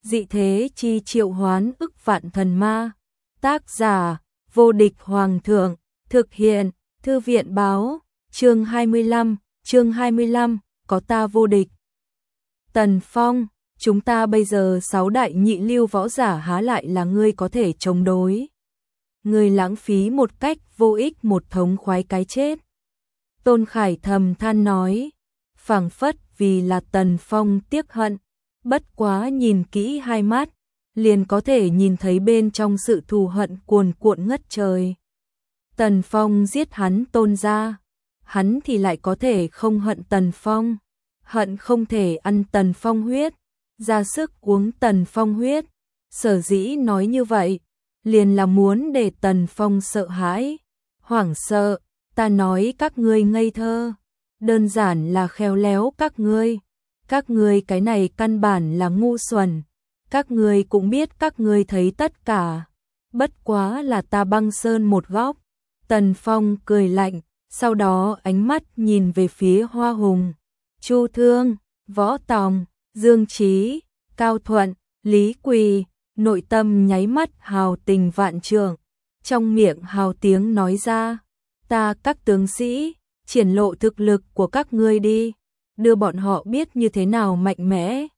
dị thế chi triệu hoán ức vạn thần ma. Tác giả, vô địch hoàng thượng, thực hiện, thư viện báo, chương 25, có ta vô địch. Tần Phong, chúng ta bây giờ 6 đại nhị lưu võ giả há lại là ngươi có thể chống đối. Ngươi lãng phí một cách vô ích một thống khoái cái chết. Tôn Khải thầm than nói, phảng phất vì là Tần Phong tiếc hận, bất quá nhìn kỹ hai mắt, liền có thể nhìn thấy bên trong sự thù hận cuồn cuộn ngất trời. Tần Phong giết hắn Tôn gia, hắn thì lại có thể không hận Tần Phong, hận không thể ăn Tần Phong huyết, ra sức uống Tần Phong huyết. Sở dĩ nói như vậy, liền là muốn để Tần Phong sợ hãi, hoảng sợ. Ta nói các ngươi ngây thơ, đơn giản là khéo léo các ngươi cái này căn bản là ngu xuẩn, các ngươi cũng biết các ngươi thấy tất cả, bất quá là ta băng sơn một góc. Tần Phong cười lạnh, sau đó ánh mắt nhìn về phía Hoa Hùng, Chu Thương, Võ Tòng, Dương Chí, Cao Thuận, Lý Quỳ, nội tâm nháy mắt hào tình vạn trượng, trong miệng hào tiếng nói ra, ta các tướng sĩ, triển lộ thực lực của các ngươi đi, đưa bọn họ biết như thế nào mạnh mẽ.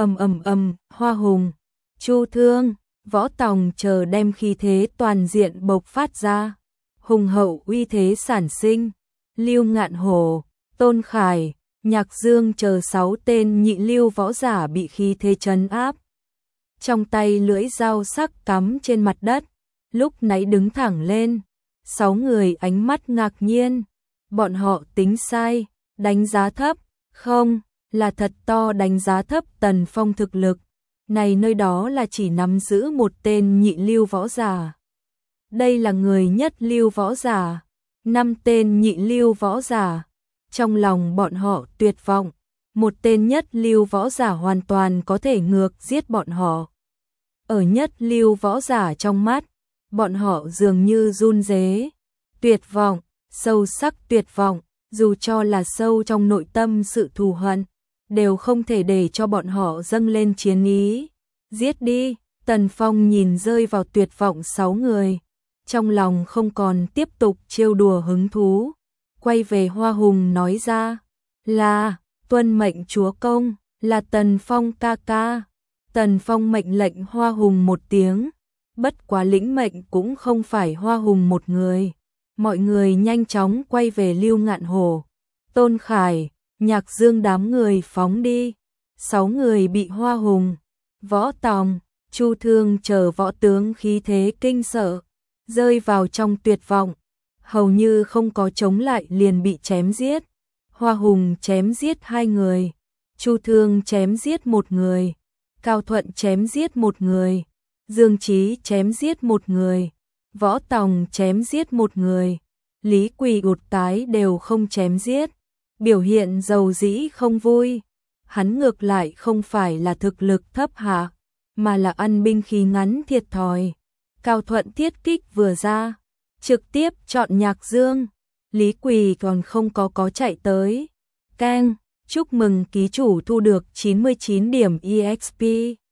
Hoa Hùng, Chu Thương, Võ Tòng chờ đem khí thế toàn diện bộc phát ra, hùng hậu uy thế sản sinh. Lưu Ngạn Hổ, Tôn Khải, Nhạc Dương chờ 6 tên nhị lưu võ giả bị khí thế trấn áp. Trong tay lưỡi dao sắc cắm trên mặt đất, lúc nãy đứng thẳng lên. 6 người ánh mắt ngạc nhiên, bọn họ tính sai, đánh giá thấp, không, là thật to đánh giá thấp Tần Phong thực lực, này nơi đó là chỉ nắm giữ một tên nhị lưu võ giả. Đây là người nhất lưu võ giả, 5 tên nhị lưu võ giả, trong lòng bọn họ tuyệt vọng, một tên nhất lưu võ giả hoàn toàn có thể ngược giết bọn họ. Ở nhất lưu võ giả trong mắt, bọn họ dường như run rế, tuyệt vọng, sâu sắc tuyệt vọng, dù cho là sâu trong nội tâm sự thù hận, đều không thể để cho bọn họ dâng lên chiến ý. Giết đi, Tần Phong nhìn rơi vào tuyệt vọng 6 người, trong lòng không còn tiếp tục trêu đùa hứng thú, quay về Hoa Hùng nói ra, là, tuân mệnh chúa công, là Tần Phong ca ca. Tần Phong mệnh lệnh Hoa Hùng một tiếng, bất quá lĩnh mệnh cũng không phải Hoa Hùng một người. Mọi người nhanh chóng quay về Lưu Ngạn Hổ, Tôn Khải, Nhạc Dương đám người phóng đi. 6 người bị Hoa Hùng, Võ Tòng, Chu Thương chờ võ tướng khí thế kinh sợ, rơi vào trong tuyệt vọng, hầu như không có chống lại liền bị chém giết. Hoa Hùng chém giết 2 người, Chu Thương chém giết 1 người, Cao Thuận chém giết 1 người, Dương Chí chém giết 1 người, Võ Tòng chém giết 1 người, Lý Quỳ một cái đều không chém giết, biểu hiện dầu dĩ không vui. Hắn ngược lại không phải là thực lực thấp hạ, mà là ăn binh khí ngắn thiệt thòi. Cao Thuận thiết kích vừa ra, trực tiếp chọn Nhạc Dương, Lý Quỳ còn không có chạy tới. Keng, chúc mừng ký chủ thu được 99 điểm EXP.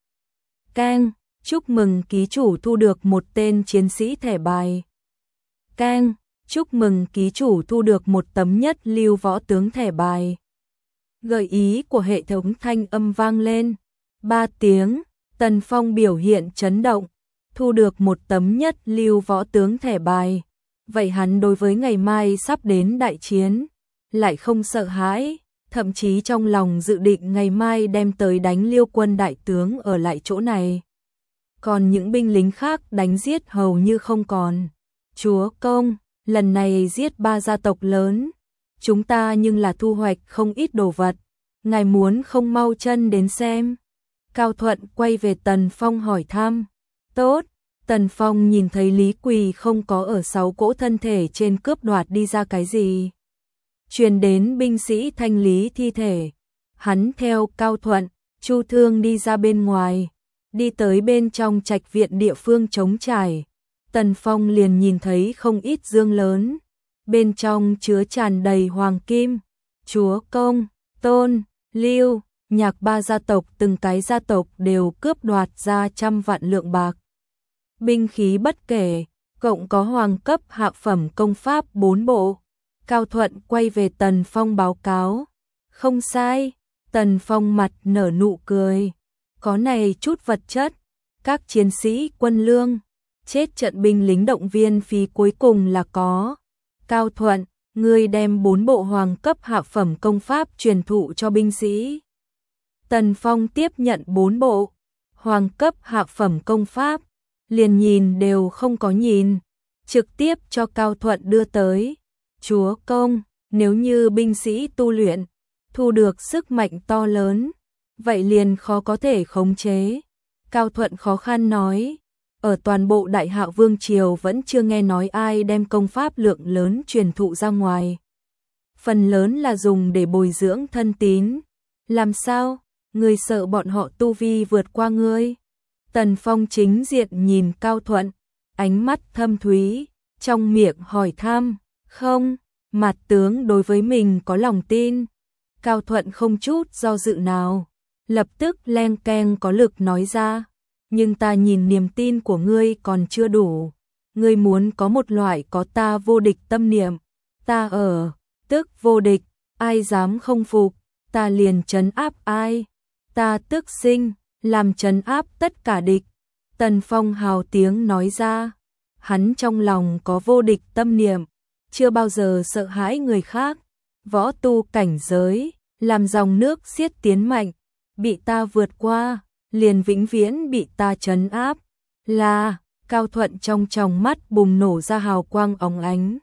Keng, chúc mừng ký chủ thu được một tên chiến sĩ thẻ bài. Keng, chúc mừng ký chủ thu được một tấm nhất lưu võ tướng thẻ bài. Gợi ý của hệ thống thanh âm vang lên. 3 tiếng, Tần Phong biểu hiện chấn động, thu được một tấm nhất lưu võ tướng thẻ bài. Vậy hắn đối với ngày mai sắp đến đại chiến, lại không sợ hãi, thậm chí trong lòng dự định ngày mai đem tới đánh Liêu quân đại tướng ở lại chỗ này. Còn những binh lính khác đánh giết hầu như không còn. Chúa công, lần này giết 3 gia tộc lớn, chúng ta nhưng là thu hoạch không ít đồ vật, ngài muốn không mau chân đến xem. Cao Thuận quay về Tần Phong hỏi thăm. Tốt, Tần Phong nhìn thấy Lý Quỳ không có ở 6 cỗ thân thể trên cướp đoạt đi ra cái gì. Truyền đến binh sĩ thanh lý thi thể, hắn theo Cao Thuận, Chu Thương đi ra bên ngoài, đi tới bên trong trạch viện địa phương trống trải. Tần Phong liền nhìn thấy không ít dương lớn, bên trong chứa tràn đầy hoàng kim. Chúa công, Tôn, Lưu, Nhạc Ba gia tộc từng cái gia tộc đều cướp đoạt ra trăm vạn lượng bạc. Binh khí bất kể, cộng có hoàng cấp hạ phẩm công pháp 4 bộ. Cao Thuận quay về Tần Phong báo cáo. Không sai, Tần Phong mặt nở nụ cười. Có này chút vật chất, các chiến sĩ quân lương, chết trận binh lính động viên phí cuối cùng là có. Cao Thuận, ngươi đem 4 bộ hoàng cấp hạ phẩm công pháp truyền thụ cho binh sĩ. Tần Phong tiếp nhận 4 bộ hoàng cấp hạ phẩm công pháp, liền nhìn đều không có nhìn, trực tiếp cho Cao Thuận đưa tới. Chúa công, nếu như binh sĩ tu luyện, thu được sức mạnh to lớn, vậy liền khó có thể khống chế. Cao Thuận khó khăn nói, ở toàn bộ Đại Hạ Vương Triều vẫn chưa nghe nói ai đem công pháp lượng lớn truyền thụ ra ngoài. Phần lớn là dùng để bồi dưỡng thân tín. Làm sao? Ngươi sợ bọn họ tu vi vượt qua ngươi? Tần Phong chính diện nhìn Cao Thuận, ánh mắt thâm thúy, trong miệng hỏi thăm. Không, mặt tướng đối với mình có lòng tin. Cao Thuận không chút do dự nào, lập tức leng keng có lực nói ra. Nhưng ta nhìn niềm tin của ngươi còn chưa đủ. Ngươi muốn có một loại có ta vô địch tâm niệm. Ta ở, tức vô địch, ai dám không phục, ta liền trấn áp ai. Ta tức sinh, làm trấn áp tất cả địch. Tần Phong hào tiếng nói ra. Hắn trong lòng có vô địch tâm niệm, chưa bao giờ sợ hãi người khác. Võ tu cảnh giới, làm dòng nước xiết tiến mạnh, bị ta vượt qua, liền vĩnh viễn bị ta trấn áp. Là, Cao Thuận trong tròng mắt bùng nổ ra hào quang óng ánh.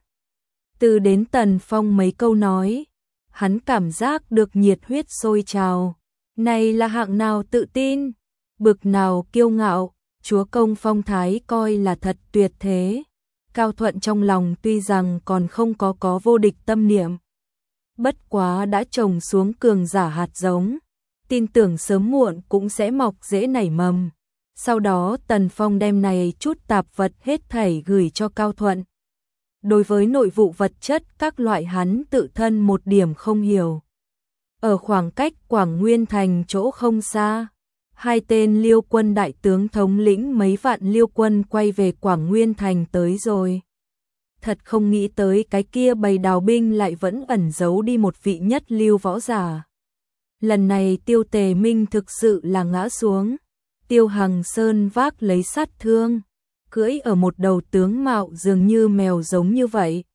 Từ đến Tần Phong mấy câu nói, hắn cảm giác được nhiệt huyết sôi trào. Này là hạng nào tự tin, bực nào kiêu ngạo, chúa công phong thái coi là thật tuyệt thế. Cao Thuận trong lòng tuy rằng còn không có vô địch tâm niệm, bất quá đã trồng xuống cường giả hạt giống, tin tưởng sớm muộn cũng sẽ mọc rễ nảy mầm. Sau đó Tần Phong đem này chút tạp vật hết thảy gửi cho Cao Thuận. Đối với nội vụ vật chất các loại hắn tự thân một điểm không hiểu. Ở khoảng cách Quảng Nguyên Thành chỗ không xa, hai tên Liêu quân đại tướng thống lĩnh mấy vạn Liêu quân quay về Quảng Nguyên Thành tới rồi. Thật không nghĩ tới cái kia bầy đào binh lại vẫn ẩn giấu đi một vị nhất lưu võ giả. Lần này Tiêu Tề Minh thực sự là ngã xuống. Tiêu Hằng Sơn vác lấy sát thương, cưỡi ở một đầu tướng mạo dường như mèo giống như vậy.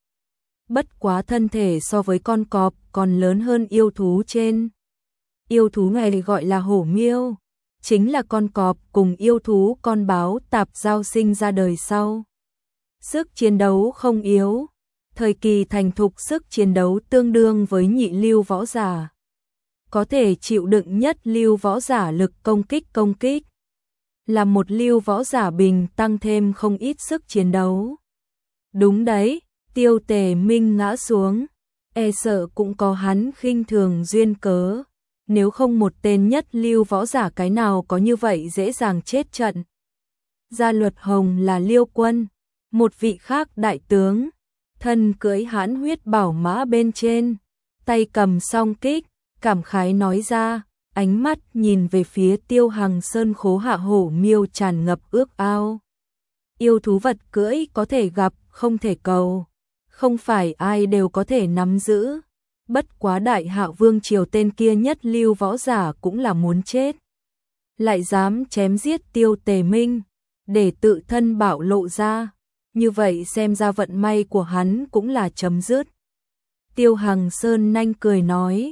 Bất quá thân thể so với con cọp còn lớn hơn yêu thú trên. Yêu thú này gọi là hổ miêu, chính là con cọp cùng yêu thú con báo tạp giao sinh ra đời sau. Sức chiến đấu không yếu, thời kỳ thành thục sức chiến đấu tương đương với nhị lưu võ giả. Có thể chịu đựng nhất lưu võ giả lực công kích. Là một lưu võ giả bình tăng thêm không ít sức chiến đấu. Đúng đấy, Tiêu Tề Minh ngã xuống, e sợ cũng có hắn khinh thường duyên cớ. Nếu không một tên nhất lưu võ giả cái nào có như vậy dễ dàng chết trận. Gia Luật Hồng là Liêu quân, một vị khác đại tướng, thân cưỡi hãn huyết bảo mã bên trên, tay cầm song kích, cảm khái nói ra, ánh mắt nhìn về phía Tiêu Hằng Sơn khố hạ hổ miêu tràn ngập ước ao. Yêu thú vật cưỡi có thể gặp, không thể cầu, không phải ai đều có thể nắm giữ. Bất quá Đại Hạ Vương Triều tên kia nhất lưu võ giả cũng là muốn chết. Lại dám chém giết Tiêu Tề Minh, để tự thân bạo lộ ra. Như vậy xem ra vận may của hắn cũng là chấm dứt. Tiêu Hằng Sơn nanh cười nói,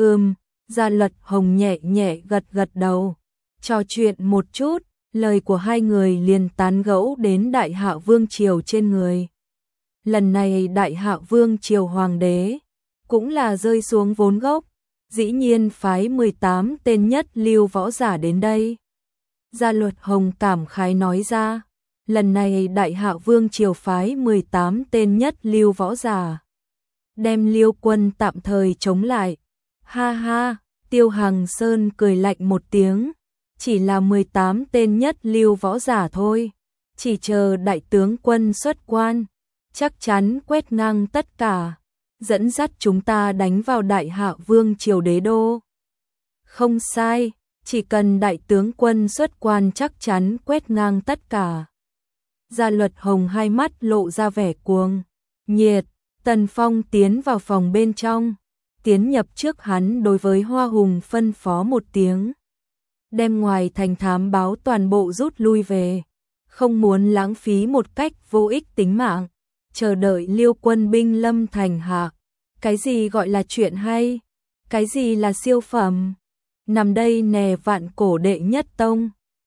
Gia Luật Hồng nhẹ nhẹ gật đầu. Trò chuyện một chút, lời của hai người liền tán gẫu đến Đại Hạ Vương Triều trên người. Lần này Đại Hạ Vương Triều Hoàng đế cũng là rơi xuống vốn gốc, dĩ nhiên phái 18 tên nhất lưu võ giả đến đây. Gia Luật Hồng cảm khái nói ra, lần này Đại Hạ Vương Triều phái 18 tên nhất lưu võ giả, đem Liêu quân tạm thời chống lại. Ha ha, Tiêu Hằng Sơn cười lạnh một tiếng, chỉ là 18 tên nhất lưu võ giả thôi, chỉ chờ đại tướng quân xuất quan, chắc chắn quét ngang tất cả, dẫn dắt chúng ta đánh vào Đại Hạ Vương Triều đế đô. Không sai, chỉ cần đại tướng quân xuất quan chắc chắn quét ngang tất cả. Gia Luật Hồng hai mắt lộ ra vẻ cuồng nhiệt. Tần Phong tiến vào phòng bên trong, tiến nhập trước hắn đối với Hoa Hùng phân phó một tiếng. Đem ngoài thành thám báo toàn bộ rút lui về, không muốn lãng phí một cách vô ích tính mạng, chờ đợi Liêu quân binh lâm thành hạ. Cái gì gọi là chuyện hay? Cái gì là siêu phẩm? Nằm đây nè Vạn Cổ đệ nhất tông.